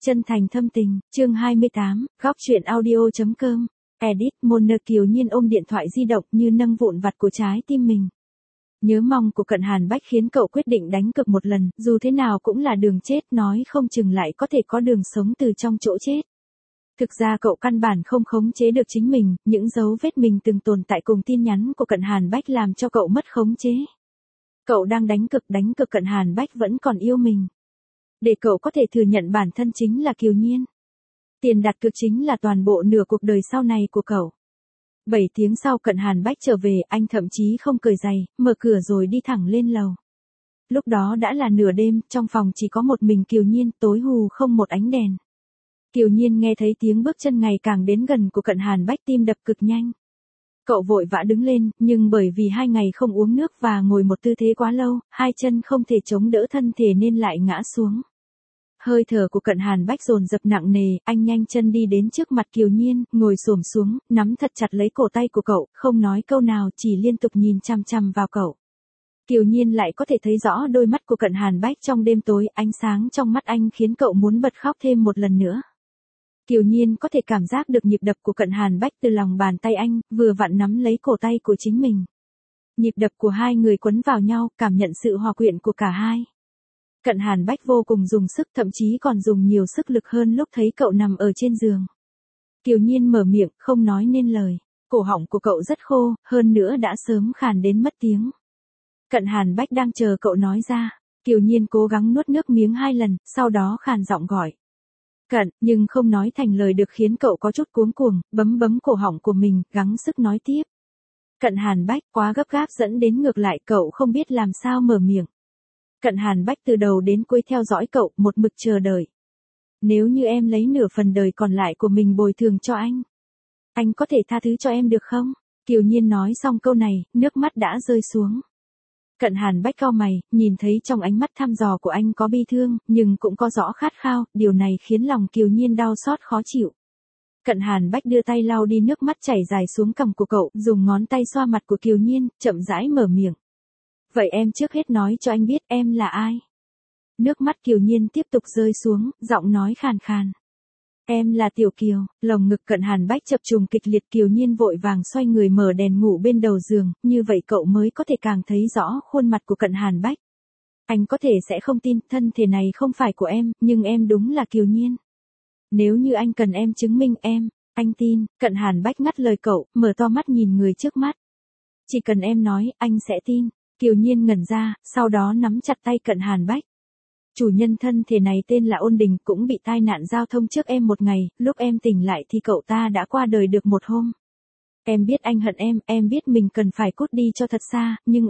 Chân thành thâm tình, chương 28, góc truyện audio.com. Edit, Mona Kiều Nhiên ôm điện thoại di động như nâng vụn vặt của trái tim mình. Nhớ mong của Cận Hàn Bách khiến cậu quyết định đánh cược một lần, dù thế nào cũng là đường chết, nói không chừng lại có thể có đường sống từ trong chỗ chết. Thực ra cậu căn bản không khống chế được chính mình, những dấu vết mình từng tồn tại cùng tin nhắn của Cận Hàn Bách làm cho cậu mất khống chế. Cậu đang đánh cược Cận Hàn Bách vẫn còn yêu mình. Để cậu có thể thừa nhận bản thân chính là Kiều Nhiên. Tiền đặt cược chính là toàn bộ nửa cuộc đời sau này của cậu. 7 tiếng sau Cận Hàn Bách trở về, anh thậm chí không cởi giày, mở cửa rồi đi thẳng lên lầu. Lúc đó đã là nửa đêm, trong phòng chỉ có một mình Kiều Nhiên, tối hù không một ánh đèn. Kiều Nhiên nghe thấy tiếng bước chân ngày càng đến gần của Cận Hàn Bách, tim đập cực nhanh. Cậu vội vã đứng lên, nhưng bởi vì 2 ngày không uống nước và ngồi một tư thế quá lâu, 2 chân không thể chống đỡ thân thể nên lại ngã xuống. Hơi thở của Cận Hàn Bách dồn dập nặng nề, anh nhanh chân đi đến trước mặt Kiều Nhiên, ngồi xổm xuống, nắm thật chặt lấy cổ tay của cậu, không nói câu nào, chỉ liên tục nhìn chằm chằm vào cậu. Kiều Nhiên lại có thể thấy rõ đôi mắt của Cận Hàn Bách trong đêm tối, ánh sáng trong mắt anh khiến cậu muốn bật khóc thêm một lần nữa. Kiều Nhiên có thể cảm giác được nhịp đập của Cận Hàn Bách từ lòng bàn tay anh, vừa vặn nắm lấy cổ tay của chính mình. Nhịp đập của hai người quấn vào nhau, cảm nhận sự hòa quyện của cả hai. Cận Hàn Bách vô cùng dùng sức, thậm chí còn dùng nhiều sức lực hơn lúc thấy cậu nằm ở trên giường. Kiều Nhiên mở miệng, không nói nên lời. Cổ họng của cậu rất khô, hơn nữa đã sớm khàn đến mất tiếng. Cận Hàn Bách đang chờ cậu nói ra. Kiều Nhiên cố gắng nuốt nước miếng 2 lần, sau đó khàn giọng gọi. Cận, nhưng không nói thành lời được khiến cậu có chút cuống cuồng, bấm cổ họng của mình, gắng sức nói tiếp. Cận Hàn Bách quá gấp gáp dẫn đến ngược lại cậu không biết làm sao mở miệng. Cận Hàn Bách từ đầu đến cuối theo dõi cậu, một mực chờ đợi. Nếu như em lấy nửa phần đời còn lại của mình bồi thường cho anh có thể tha thứ cho em được không? Kiều Nhiên nói xong câu này, nước mắt đã rơi xuống. Cận Hàn Bách cau mày, nhìn thấy trong ánh mắt thăm dò của anh có bi thương, nhưng cũng có rõ khát khao, điều này khiến lòng Kiều Nhiên đau xót khó chịu. Cận Hàn Bách đưa tay lau đi nước mắt chảy dài xuống cằm của cậu, dùng ngón tay xoa mặt của Kiều Nhiên, chậm rãi mở miệng. Vậy em trước hết nói cho anh biết em là ai? Nước mắt Kiều Nhiên tiếp tục rơi xuống, giọng nói khàn khàn. Em là Tiểu Kiều. Lồng ngực Cận Hàn Bách chập trùng kịch liệt, Kiều Nhiên vội vàng xoay người mở đèn ngủ bên đầu giường, như vậy cậu mới có thể càng thấy rõ khuôn mặt của Cận Hàn Bách. Anh có thể sẽ không tin, thân thể này không phải của em, nhưng em đúng là Kiều Nhiên. Nếu như anh cần em chứng minh anh tin. Cận Hàn Bách ngắt lời cậu, mở to mắt nhìn người trước mắt. Chỉ cần em nói, anh sẽ tin. Kiều Nhiên ngẩn ra, sau đó nắm chặt tay Cận Hàn Bách. Chủ nhân thân thể này tên là Ôn Đình, cũng bị tai nạn giao thông trước em một ngày, lúc em tỉnh lại thì cậu ta đã qua đời được một hôm. Em biết anh hận em biết mình cần phải cút đi cho thật xa, nhưng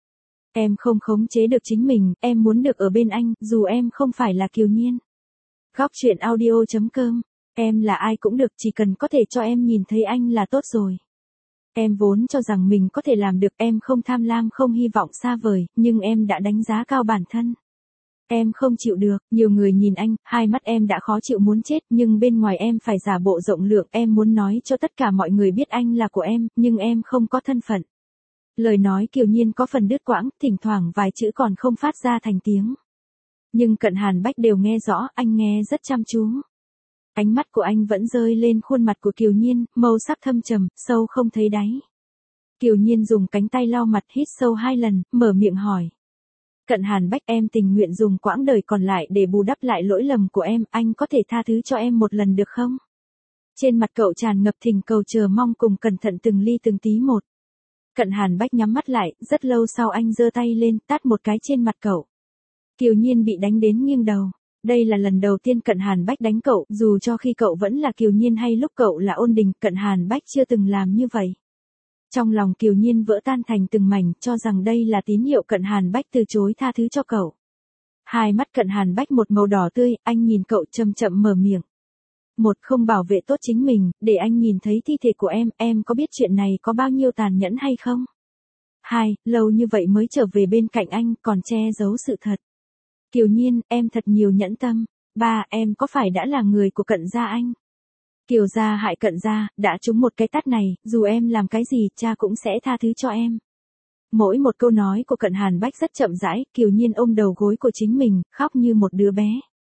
em không khống chế được chính mình, em muốn được ở bên anh, dù em không phải là Kiều Nhiên. Góc truyện audio.com, em là ai cũng được, chỉ cần có thể cho em nhìn thấy anh là tốt rồi. Em vốn cho rằng mình có thể làm được, em không tham lam, không hy vọng xa vời, nhưng em đã đánh giá cao bản thân. Em không chịu được, nhiều người nhìn anh, hai mắt em đã khó chịu muốn chết, nhưng bên ngoài em phải giả bộ rộng lượng, em muốn nói cho tất cả mọi người biết anh là của em, nhưng em không có thân phận. Lời nói Kiều Nhiên có phần đứt quãng, thỉnh thoảng vài chữ còn không phát ra thành tiếng. Nhưng Cận Hàn Bách đều nghe rõ, anh nghe rất chăm chú. Ánh mắt của anh vẫn rơi lên khuôn mặt của Kiều Nhiên, màu sắc thâm trầm, sâu không thấy đáy. Kiều Nhiên dùng cánh tay lau mặt, hít sâu 2 lần, mở miệng hỏi. Cận Hàn Bách, em tình nguyện dùng quãng đời còn lại để bù đắp lại lỗi lầm của em, anh có thể tha thứ cho em một lần được không? Trên mặt cậu tràn ngập thỉnh cầu chờ mong cùng cẩn thận từng ly từng tí một. Cận Hàn Bách nhắm mắt lại, rất lâu sau anh giơ tay lên, tát một cái trên mặt cậu. Kiều Nhiên bị đánh đến nghiêng đầu. Đây là lần đầu tiên Cận Hàn Bách đánh cậu, dù cho khi cậu vẫn là Kiều Nhiên hay lúc cậu là Ôn Đình, Cận Hàn Bách chưa từng làm như vậy. Trong lòng Kiều Nhiên vỡ tan thành từng mảnh, cho rằng đây là tín hiệu Cận Hàn Bách từ chối tha thứ cho cậu. Hai mắt Cận Hàn Bách một màu đỏ tươi, anh nhìn cậu chậm chậm mở miệng. Một, không bảo vệ tốt chính mình, để anh nhìn thấy thi thể của em có biết chuyện này có bao nhiêu tàn nhẫn hay không? 2, lâu như vậy mới trở về bên cạnh anh, còn che giấu sự thật. Kiều Nhiên, em thật nhiều nhẫn tâm. 3, em có phải đã là người của Cận gia anh? Kiều gia hại Cận gia, đã trúng một cái tát này, dù em làm cái gì, cha cũng sẽ tha thứ cho em. Mỗi một câu nói của Cận Hàn Bách rất chậm rãi, Kiều Nhiên ôm đầu gối của chính mình, khóc như một đứa bé.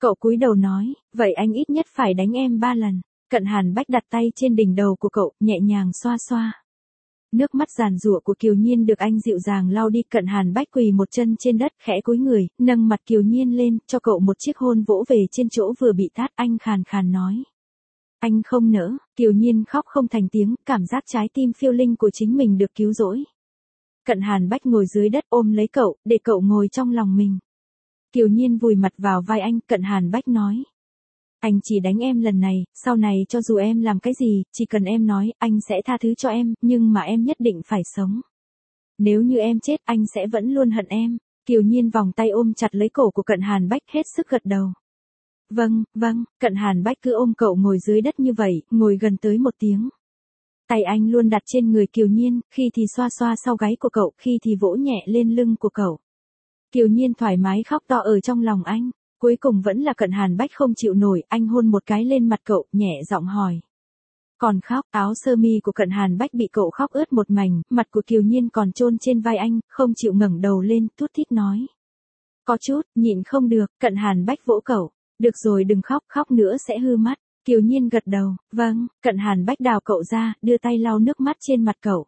Cậu cúi đầu nói, vậy anh ít nhất phải đánh em 3 lần. Cận Hàn Bách đặt tay trên đỉnh đầu của cậu, nhẹ nhàng xoa xoa. Nước mắt giàn giụa của Kiều Nhiên được anh dịu dàng lau đi. Cận Hàn Bách quỳ một chân trên đất, khẽ cúi người, nâng mặt Kiều Nhiên lên, cho cậu một chiếc hôn vỗ về trên chỗ vừa bị tát. Anh khàn khàn nói. Anh không nỡ. Kiều Nhiên khóc không thành tiếng, cảm giác trái tim phiêu linh của chính mình được cứu rỗi. Cận Hàn Bách ngồi dưới đất ôm lấy cậu, để cậu ngồi trong lòng mình. Kiều Nhiên vùi mặt vào vai anh. Cận Hàn Bách nói. Anh chỉ đánh em lần này, sau này cho dù em làm cái gì, chỉ cần em nói, anh sẽ tha thứ cho em, nhưng mà em nhất định phải sống. Nếu như em chết, anh sẽ vẫn luôn hận em. Kiều Nhiên vòng tay ôm chặt lấy cổ của Cận Hàn Bách, hết sức gật đầu. Vâng, vâng. Cận Hàn Bách cứ ôm cậu ngồi dưới đất như vậy, ngồi gần tới 1 tiếng. Tay anh luôn đặt trên người Kiều Nhiên, khi thì xoa xoa sau gáy của cậu, khi thì vỗ nhẹ lên lưng của cậu. Kiều Nhiên thoải mái khóc to ở trong lòng anh. Cuối cùng vẫn là Cận Hàn Bách không chịu nổi, anh hôn một cái lên mặt cậu, nhẹ giọng hỏi. Còn khóc. Áo sơ mi của Cận Hàn Bách bị cậu khóc ướt một mảnh, mặt của Kiều Nhiên còn chôn trên vai anh, không chịu ngẩng đầu lên, thút thít nói. Có chút, nhịn không được. Cận Hàn Bách vỗ cậu. Được rồi, đừng khóc, khóc nữa sẽ hư mắt. Kiều Nhiên gật đầu. Vâng. Cận Hàn Bách đào cậu ra, đưa tay lau nước mắt trên mặt cậu.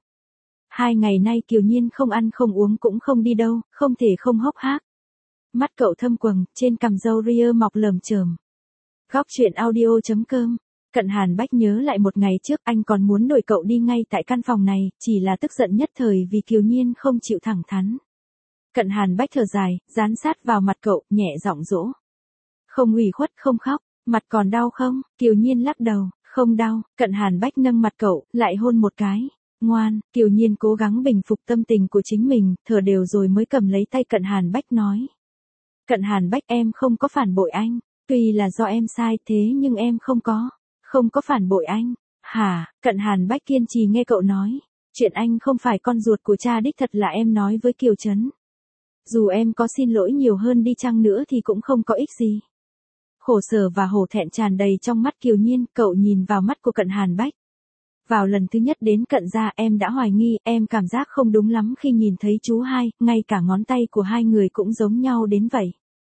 2 ngày nay Kiều Nhiên không ăn không uống cũng không đi đâu, không thể không hốc hác. Mắt cậu thâm quầng, trên cằm râu ria mọc lởm chởm. Góc truyện audio.com. Cận Hàn Bách nhớ lại một ngày trước anh còn muốn đuổi cậu đi ngay tại căn phòng này, chỉ là tức giận nhất thời vì Kiều Nhiên không chịu thẳng thắn. Cận Hàn Bách thở dài, dán sát vào mặt cậu, nhẹ giọng dỗ. Không ủy khuất, không khóc, mặt còn đau không? Kiều Nhiên lắc đầu, không đau. Cận Hàn Bách nâng mặt cậu, lại hôn một cái. Ngoan. Kiều Nhiên cố gắng bình phục tâm tình của chính mình, thở đều rồi mới cầm lấy tay Cận Hàn Bách nói. Cận Hàn Bách, em không có phản bội anh, tuy là do em sai thế nhưng em không có phản bội anh. Hả? Cận Hàn Bách kiên trì nghe cậu nói. Chuyện anh không phải con ruột của cha đích thật là em nói với Kiều Trấn. Dù em có xin lỗi nhiều hơn đi chăng nữa thì cũng không có ích gì. Khổ sở và hổ thẹn tràn đầy trong mắt Kiều Nhiên, cậu nhìn vào mắt của Cận Hàn Bách. Vào lần thứ nhất đến Cận gia em đã hoài nghi, em cảm giác không đúng lắm khi nhìn thấy chú hai, ngay cả ngón tay của hai người cũng giống nhau đến vậy.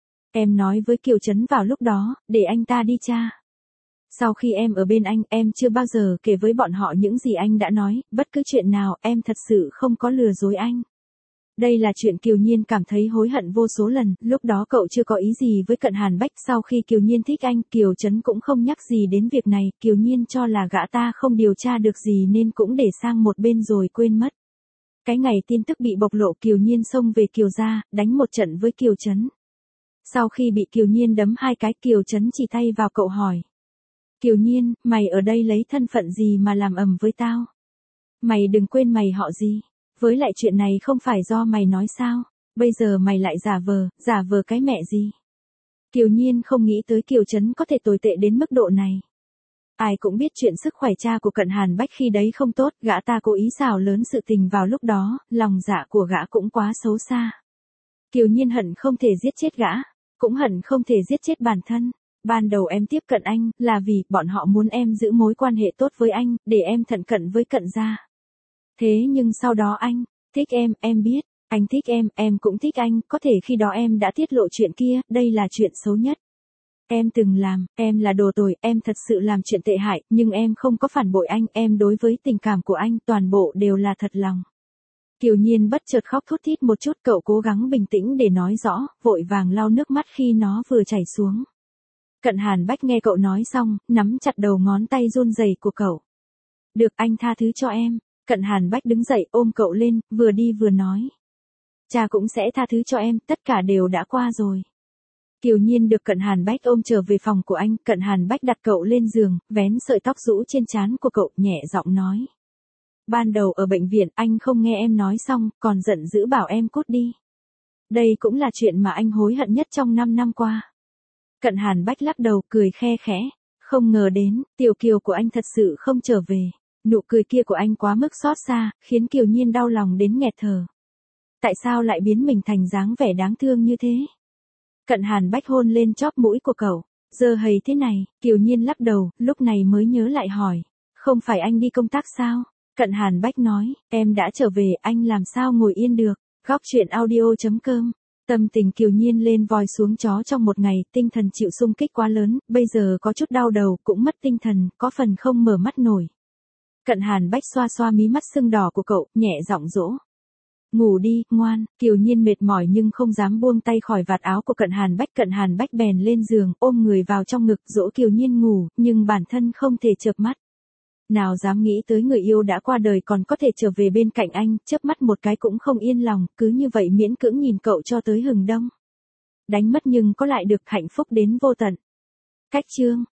Em nói với Kiều Trấn vào lúc đó, để anh ta đi tra. Sau khi em ở bên anh, em chưa bao giờ kể với bọn họ những gì anh đã nói, bất cứ chuyện nào, em thật sự không có lừa dối anh. Đây là chuyện Kiều Nhiên cảm thấy hối hận vô số lần, lúc đó cậu chưa có ý gì với Cận Hàn Bách, sau khi Kiều Nhiên thích anh, Kiều Trấn cũng không nhắc gì đến việc này, Kiều Nhiên cho là gã ta không điều tra được gì nên cũng để sang một bên rồi quên mất. Cái ngày tin tức bị bộc lộ, Kiều Nhiên xông về Kiều gia, đánh một trận với Kiều Trấn. Sau khi bị Kiều Nhiên đấm 2 cái, Kiều Trấn chỉ tay vào cậu hỏi. Kiều Nhiên, mày ở đây lấy thân phận gì mà làm ầm với tao? Mày đừng quên mày họ gì. Với lại chuyện này không phải do mày nói sao? Bây giờ mày lại giả vờ cái mẹ gì? Kiều Nhiên không nghĩ tới Kiều Trấn có thể tồi tệ đến mức độ này. Ai cũng biết chuyện sức khỏe cha của Cận Hàn Bách khi đấy không tốt, gã ta cố ý xào lớn sự tình vào lúc đó, lòng dạ của gã cũng quá xấu xa. Kiều Nhiên hận không thể giết chết gã, cũng hận không thể giết chết bản thân. Ban đầu em tiếp cận anh, là vì bọn họ muốn em giữ mối quan hệ tốt với anh, để em thận cận với Cận gia. Thế nhưng sau đó anh, thích em biết, anh thích em cũng thích anh, có thể khi đó em đã tiết lộ chuyện kia, đây là chuyện xấu nhất. Em từng làm, em là đồ tồi, em thật sự làm chuyện tệ hại, nhưng em không có phản bội anh, em đối với tình cảm của anh, toàn bộ đều là thật lòng. Kiều Nhiên bất chợt khóc thút thít một chút, cậu cố gắng bình tĩnh để nói rõ, vội vàng lau nước mắt khi nó vừa chảy xuống. Cận Hàn Bách nghe cậu nói xong, nắm chặt đầu ngón tay run rẩy của cậu. Được, anh tha thứ cho em. Cận Hàn Bách đứng dậy ôm cậu lên, vừa đi vừa nói. Cha cũng sẽ tha thứ cho em, tất cả đều đã qua rồi. Kiều Nhiên được Cận Hàn Bách ôm trở về phòng của anh, Cận Hàn Bách đặt cậu lên giường, vén sợi tóc rũ trên trán của cậu, nhẹ giọng nói. Ban đầu ở bệnh viện anh không nghe em nói xong, còn giận dữ bảo em cút đi. Đây cũng là chuyện mà anh hối hận nhất trong 5 năm qua. Cận Hàn Bách lắc đầu, cười khe khẽ. Không ngờ đến, Tiểu Kiều của anh thật sự không trở về. Nụ cười kia của anh quá mức xót xa, khiến Kiều Nhiên đau lòng đến nghẹt thở. Tại sao lại biến mình thành dáng vẻ đáng thương như thế? Cận Hàn Bách hôn lên chóp mũi của cậu. Giờ hầy thế này, Kiều Nhiên lắc đầu, lúc này mới nhớ lại hỏi. Không phải anh đi công tác sao? Cận Hàn Bách nói, em đã trở về, anh làm sao ngồi yên được. Góc truyện audio.com Tâm tình Kiều Nhiên lên voi xuống chó trong một ngày, tinh thần chịu xung kích quá lớn, bây giờ có chút đau đầu, cũng mất tinh thần, có phần không mở mắt nổi. Cận Hàn Bách xoa xoa mí mắt sưng đỏ của cậu, nhẹ giọng dỗ. Ngủ đi, ngoan. Kiều Nhiên mệt mỏi nhưng không dám buông tay khỏi vạt áo của Cận Hàn Bách bèn lên giường, ôm người vào trong ngực dỗ Kiều Nhiên ngủ, nhưng bản thân không thể chợp mắt. Nào dám nghĩ tới người yêu đã qua đời còn có thể trở về bên cạnh anh, chớp mắt một cái cũng không yên lòng, cứ như vậy miễn cưỡng nhìn cậu cho tới hừng đông. Đánh mất nhưng có lại được hạnh phúc đến vô tận. Cách chương